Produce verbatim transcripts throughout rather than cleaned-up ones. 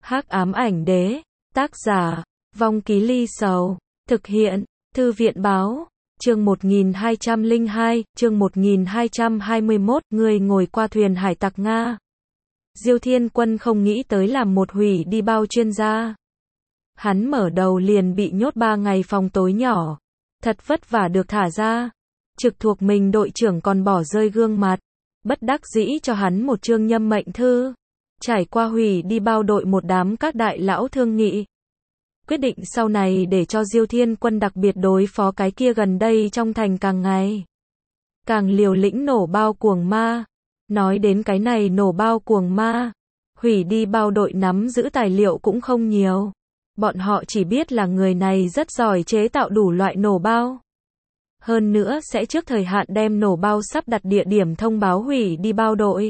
Hắc ám ảnh đế, tác giả, Vong Ký Ly Sầu, thực hiện, Thư viện báo, chương một nghìn hai trăm lẻ hai, chương một nghìn hai trăm hai mươi mốt, người ngồi qua thuyền hải tặc Nga. Diêu Thiên Quân không nghĩ tới làm một hủy đi bao chuyên gia. Hắn mở đầu liền bị nhốt ba ngày phòng tối nhỏ. Thật vất vả được thả ra. Trực thuộc mình đội trưởng còn bỏ rơi gương mặt. Bất đắc dĩ cho hắn một chương nhâm mệnh thư. Trải qua hủy đi bao đội một đám các đại lão thương nghị. Quyết định sau này để cho Diêu Thiên Quân đặc biệt đối phó cái kia gần đây trong thành càng ngày càng liều lĩnh nổ bao cuồng ma. Nói đến cái này nổ bao cuồng ma, hủy đi bao đội nắm giữ tài liệu cũng không nhiều. Bọn họ chỉ biết là người này rất giỏi chế tạo đủ loại nổ bao. Hơn nữa sẽ trước thời hạn đem nổ bao sắp đặt địa điểm thông báo hủy đi bao đội.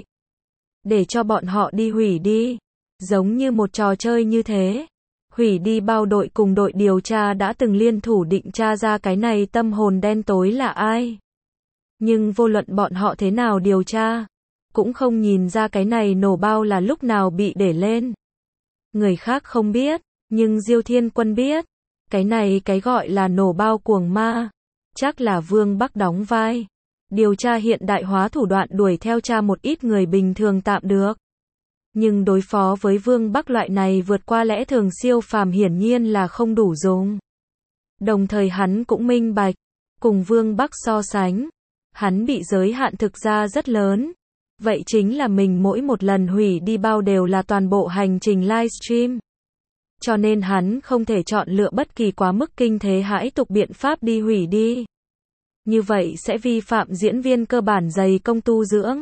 Để cho bọn họ đi hủy đi. Giống như một trò chơi như thế. Hủy đi bao đội cùng đội điều tra đã từng liên thủ định tra ra cái này tâm hồn đen tối là ai. Nhưng vô luận bọn họ thế nào điều tra, cũng không nhìn ra cái này nổ bao là lúc nào bị để lên. Người khác không biết, nhưng Diêu Thiên Quân biết. Cái này cái gọi là nổ bao cuồng ma, chắc là Vương Bắc đóng vai. Điều tra hiện đại hóa thủ đoạn đuổi theo tra một ít người bình thường tạm được. Nhưng đối phó với Vương Bắc loại này vượt qua lẽ thường siêu phàm hiển nhiên là không đủ dùng. Đồng thời hắn cũng minh bạch, cùng Vương Bắc so sánh, hắn bị giới hạn thực ra rất lớn. Vậy chính là mình mỗi một lần hủy đi bao đều là toàn bộ hành trình livestream. Cho nên hắn không thể chọn lựa bất kỳ quá mức kinh thế hãi tục biện pháp đi hủy đi. Như vậy sẽ vi phạm diễn viên cơ bản dày công tu dưỡng.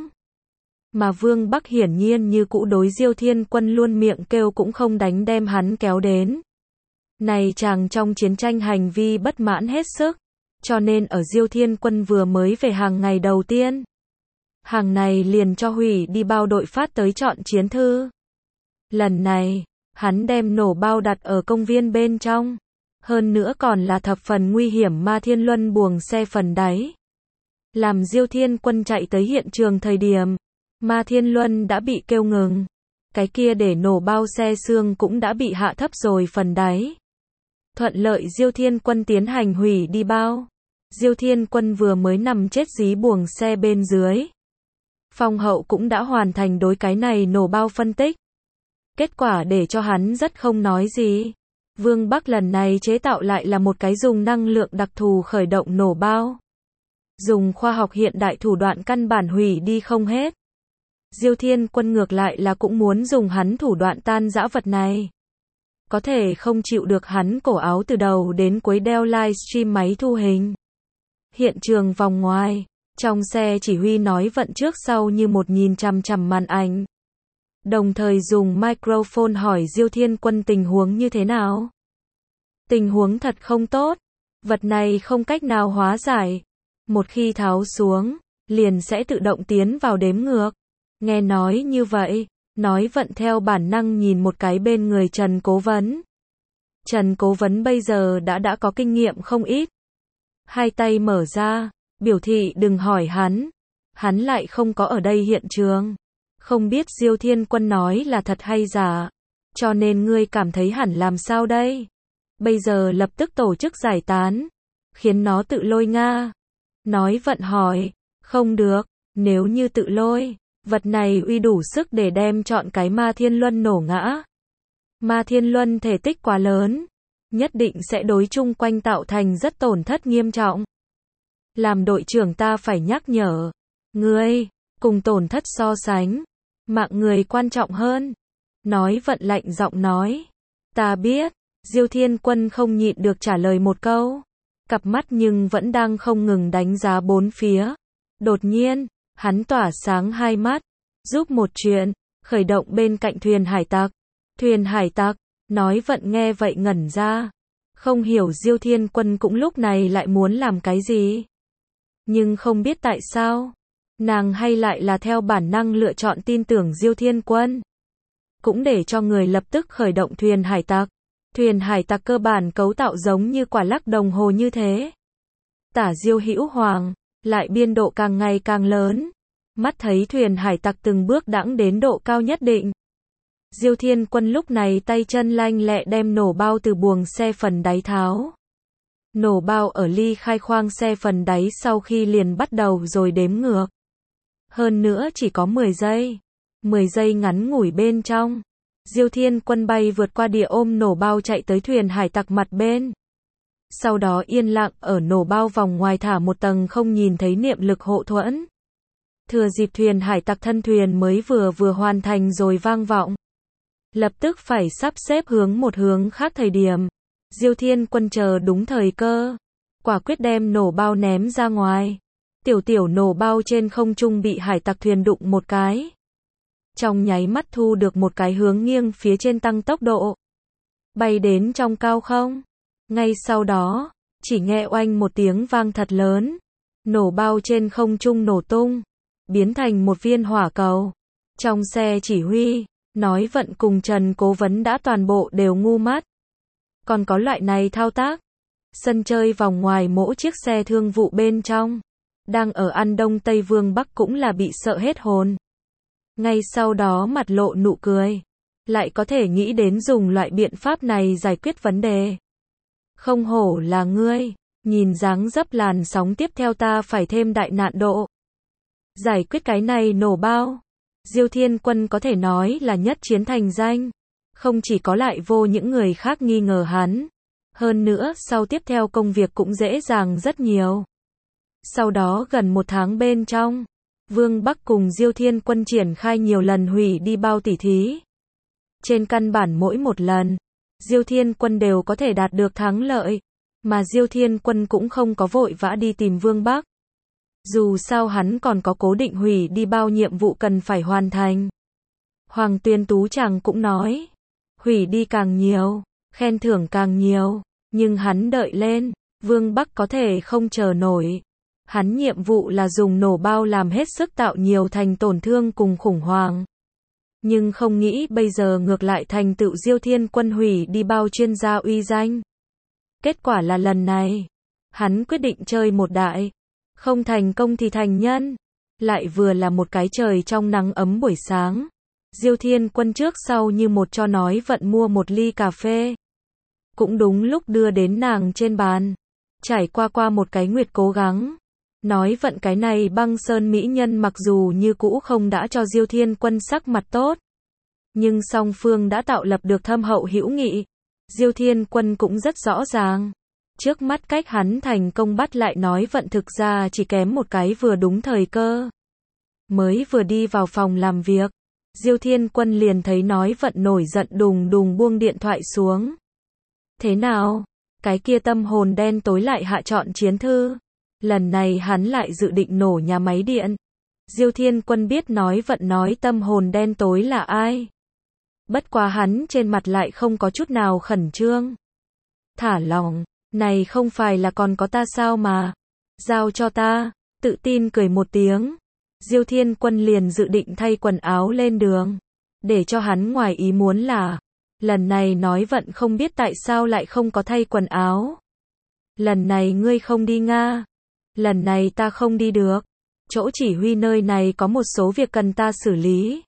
Mà Vương Bắc hiển nhiên như cũ đối Diêu Thiên Quân luôn miệng kêu cũng không đánh đem hắn kéo đến. Này chàng trong chiến tranh hành vi bất mãn hết sức. Cho nên ở Diêu Thiên Quân vừa mới về hàng ngày đầu tiên, hàng này liền cho hủy đi bao đội phát tới chọn chiến thư. Lần này, hắn đem nổ bao đặt ở công viên bên trong. Hơn nữa còn là thập phần nguy hiểm Ma Thiên Luân buồng xe phần đáy. Làm Diêu Thiên Quân chạy tới hiện trường thời điểm, Ma Thiên Luân đã bị kêu ngừng. Cái kia để nổ bao xe xương cũng đã bị hạ thấp rồi phần đáy. Thuận lợi Diêu Thiên Quân tiến hành hủy đi bao. Diêu Thiên Quân vừa mới nằm chết dí buồng xe bên dưới. Phong Hậu cũng đã hoàn thành đối cái này nổ bao phân tích. Kết quả để cho hắn rất không nói gì. Vương Bắc lần này chế tạo lại là một cái dùng năng lượng đặc thù khởi động nổ bao. Dùng khoa học hiện đại thủ đoạn căn bản hủy đi không hết. Diêu Thiên Quân ngược lại là cũng muốn dùng hắn thủ đoạn tan dã vật này. Có thể không chịu được hắn cổ áo từ đầu đến cuối đeo livestream máy thu hình. Hiện trường vòng ngoài, trong xe chỉ huy nói vận trước sau như một nghìn chằm chằm màn ảnh. Đồng thời dùng microphone hỏi Diêu Thiên Quân tình huống như thế nào. Tình huống thật không tốt. Vật này không cách nào hóa giải. Một khi tháo xuống, liền sẽ tự động tiến vào đếm ngược. Nghe nói như vậy, nói vận theo bản năng nhìn một cái bên người Trần Cố Vấn. Trần Cố Vấn bây giờ đã đã có kinh nghiệm không ít. Hai tay mở ra, biểu thị đừng hỏi hắn. Hắn lại không có ở đây hiện trường. Không biết Diêu Thiên Quân nói là thật hay giả. Cho nên ngươi cảm thấy hẳn làm sao đây? Bây giờ lập tức tổ chức giải tán. Khiến nó tự lôi Nga. Nói vận hỏi. Không được. Nếu như tự lôi, vật này uy đủ sức để đem chọn cái Ma Thiên Luân nổ ngã. Ma Thiên Luân thể tích quá lớn. Nhất định sẽ đối chung quanh tạo thành rất tổn thất nghiêm trọng. Làm đội trưởng ta phải nhắc nhở. Ngươi, cùng tổn thất so sánh. Mạng người quan trọng hơn. Nói vận lạnh giọng nói. Ta biết. Diêu Thiên Quân không nhịn được trả lời một câu. Cặp mắt nhưng vẫn đang không ngừng đánh giá bốn phía. Đột nhiên, hắn tỏa sáng hai mắt. Giúp một chuyện. Khởi động bên cạnh thuyền hải tặc. Thuyền hải tặc. Nói vận nghe vậy ngẩn ra. Không hiểu Diêu Thiên Quân cũng lúc này lại muốn làm cái gì. Nhưng không biết tại sao. Nàng hay lại là theo bản năng lựa chọn tin tưởng Diêu Thiên Quân. Cũng để cho người lập tức khởi động thuyền hải tặc. Thuyền hải tặc cơ bản cấu tạo giống như quả lắc đồng hồ như thế. Tả Diêu Hữu Hoàng, lại biên độ càng ngày càng lớn. Mắt thấy thuyền hải tặc từng bước đãng đến độ cao nhất định. Diêu Thiên Quân lúc này tay chân lanh lẹ đem nổ bao từ buồng xe phần đáy tháo. Nổ bao ở ly khai khoang xe phần đáy sau khi liền bắt đầu rồi đếm ngược. Hơn nữa chỉ có mười giây. mười giây ngắn ngủi bên trong. Diêu Thiên Quân bay vượt qua địa ôm nổ bao chạy tới thuyền hải tặc mặt bên. Sau đó yên lặng ở nổ bao vòng ngoài thả một tầng không nhìn thấy niệm lực hộ thuẫn. Thừa dịp thuyền hải tặc thân thuyền mới vừa vừa hoàn thành rồi vang vọng. Lập tức phải sắp xếp hướng một hướng khác thời điểm. Diêu Thiên Quân chờ đúng thời cơ. Quả quyết đem nổ bao ném ra ngoài. Tiểu tiểu nổ bao trên không trung bị hải tặc thuyền đụng một cái. Trong nháy mắt thu được một cái hướng nghiêng phía trên tăng tốc độ. Bay đến trong cao không. Ngay sau đó, chỉ nghe oanh một tiếng vang thật lớn. Nổ bao trên không trung nổ tung. Biến thành một viên hỏa cầu. Trong xe chỉ huy, nói vận cùng Trần Cố Vấn đã toàn bộ đều ngu mắt. Còn có loại này thao tác. Sân chơi vòng ngoài mỗi chiếc xe thương vụ bên trong. Đang ở ăn Đông Tây Vương Bắc cũng là bị sợ hết hồn. Ngay sau đó mặt lộ nụ cười. Lại có thể nghĩ đến dùng loại biện pháp này giải quyết vấn đề. Không hổ là ngươi. Nhìn dáng dấp làn sóng tiếp theo ta phải thêm đại nạn độ. Giải quyết cái này nổ bao. Diêu Thiên Quân có thể nói là nhất chiến thành danh. Không chỉ có lại vô những người khác nghi ngờ hắn. Hơn nữa sau tiếp theo công việc cũng dễ dàng rất nhiều. Sau đó gần một tháng bên trong. Vương Bắc cùng Diêu Thiên Quân triển khai nhiều lần hủy đi bao tỉ thí. Trên căn bản mỗi một lần. Diêu Thiên Quân đều có thể đạt được thắng lợi. Mà Diêu Thiên Quân cũng không có vội vã đi tìm Vương Bắc. Dù sao hắn còn có cố định hủy đi bao nhiệm vụ cần phải hoàn thành. Hoàng Tuyên Tú chàng cũng nói. Hủy đi càng nhiều, khen thưởng càng nhiều. Nhưng hắn đợi lên, Vương Bắc có thể không chờ nổi. Hắn nhiệm vụ là dùng nổ bao làm hết sức tạo nhiều thành tổn thương cùng khủng hoảng. Nhưng không nghĩ bây giờ ngược lại thành tựu Diêu Thiên Quân hủy đi bao chuyên gia uy danh. Kết quả là lần này, hắn quyết định chơi một đại. Không thành công thì thành nhân. Lại vừa là một cái trời trong nắng ấm buổi sáng. Diêu Thiên Quân trước sau như một cho nói vận mua một ly cà phê. Cũng đúng lúc đưa đến nàng trên bàn. Trải qua qua một cái nguyệt cố gắng. Nói vận cái này băng sơn mỹ nhân mặc dù như cũ không đã cho Diêu Thiên Quân sắc mặt tốt. Nhưng song phương đã tạo lập được thâm hậu hữu nghị. Diêu Thiên Quân cũng rất rõ ràng. Trước mắt cách hắn thành công bắt lại nói vận thực ra chỉ kém một cái vừa đúng thời cơ. Mới vừa đi vào phòng làm việc. Diêu Thiên Quân liền thấy nói vận nổi giận đùng đùng buông điện thoại xuống. Thế nào? Cái kia tâm hồn đen tối lại hạ chọn chiến thư. Lần này hắn lại dự định nổ nhà máy điện. Diêu Thiên Quân biết nói vận nói tâm hồn đen tối là ai. Bất quá hắn trên mặt lại không có chút nào khẩn trương. Thả lỏng, này không phải là còn có ta sao mà. Giao cho ta, tự tin cười một tiếng. Diêu Thiên Quân liền dự định thay quần áo lên đường. Để cho hắn ngoài ý muốn là, lần này nói vận không biết tại sao lại không có thay quần áo. Lần này ngươi không đi Nga. Lần này ta không đi được. Chỗ chỉ huy nơi này có một số việc cần ta xử lý.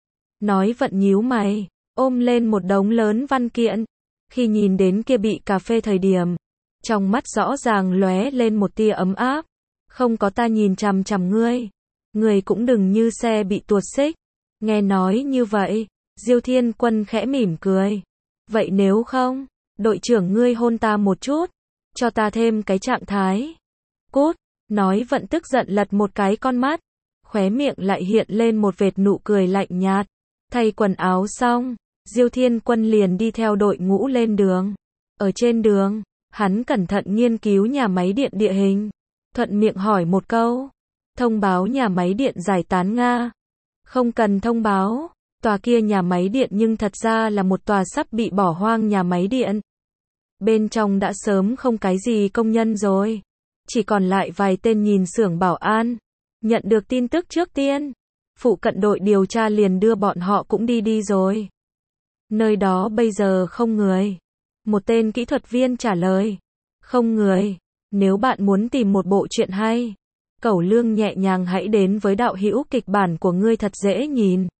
Nói vận nhíu mày, ôm lên một đống lớn văn kiện. Khi nhìn đến kia bị cà phê thời điểm, trong mắt rõ ràng lóe lên một tia ấm áp. Không có ta nhìn chằm chằm ngươi. Ngươi cũng đừng như xe bị tuột xích. Nghe nói như vậy, Diêu Thiên Quân khẽ mỉm cười. Vậy nếu không, đội trưởng ngươi hôn ta một chút, cho ta thêm cái trạng thái. Cút, nói vận tức giận lật một cái con mắt. Khóe miệng lại hiện lên một vệt nụ cười lạnh nhạt. Thay quần áo xong, Diêu Thiên Quân liền đi theo đội ngũ lên đường. Ở trên đường, hắn cẩn thận nghiên cứu nhà máy điện địa hình. Thuận miệng hỏi một câu. Thông báo nhà máy điện giải tán Nga. Không cần thông báo. Tòa kia nhà máy điện nhưng thật ra là một tòa sắp bị bỏ hoang nhà máy điện. Bên trong đã sớm không cái gì công nhân rồi. Chỉ còn lại vài tên nhìn xưởng bảo an. Nhận được tin tức trước tiên. Phụ cận đội điều tra liền đưa bọn họ cũng đi đi rồi. Nơi đó bây giờ không người. Một tên kỹ thuật viên trả lời. Không người. Nếu bạn muốn tìm một bộ truyện hay, Cẩu Lương nhẹ nhàng hãy đến với đạo hữu kịch bản của ngươi thật dễ nhìn.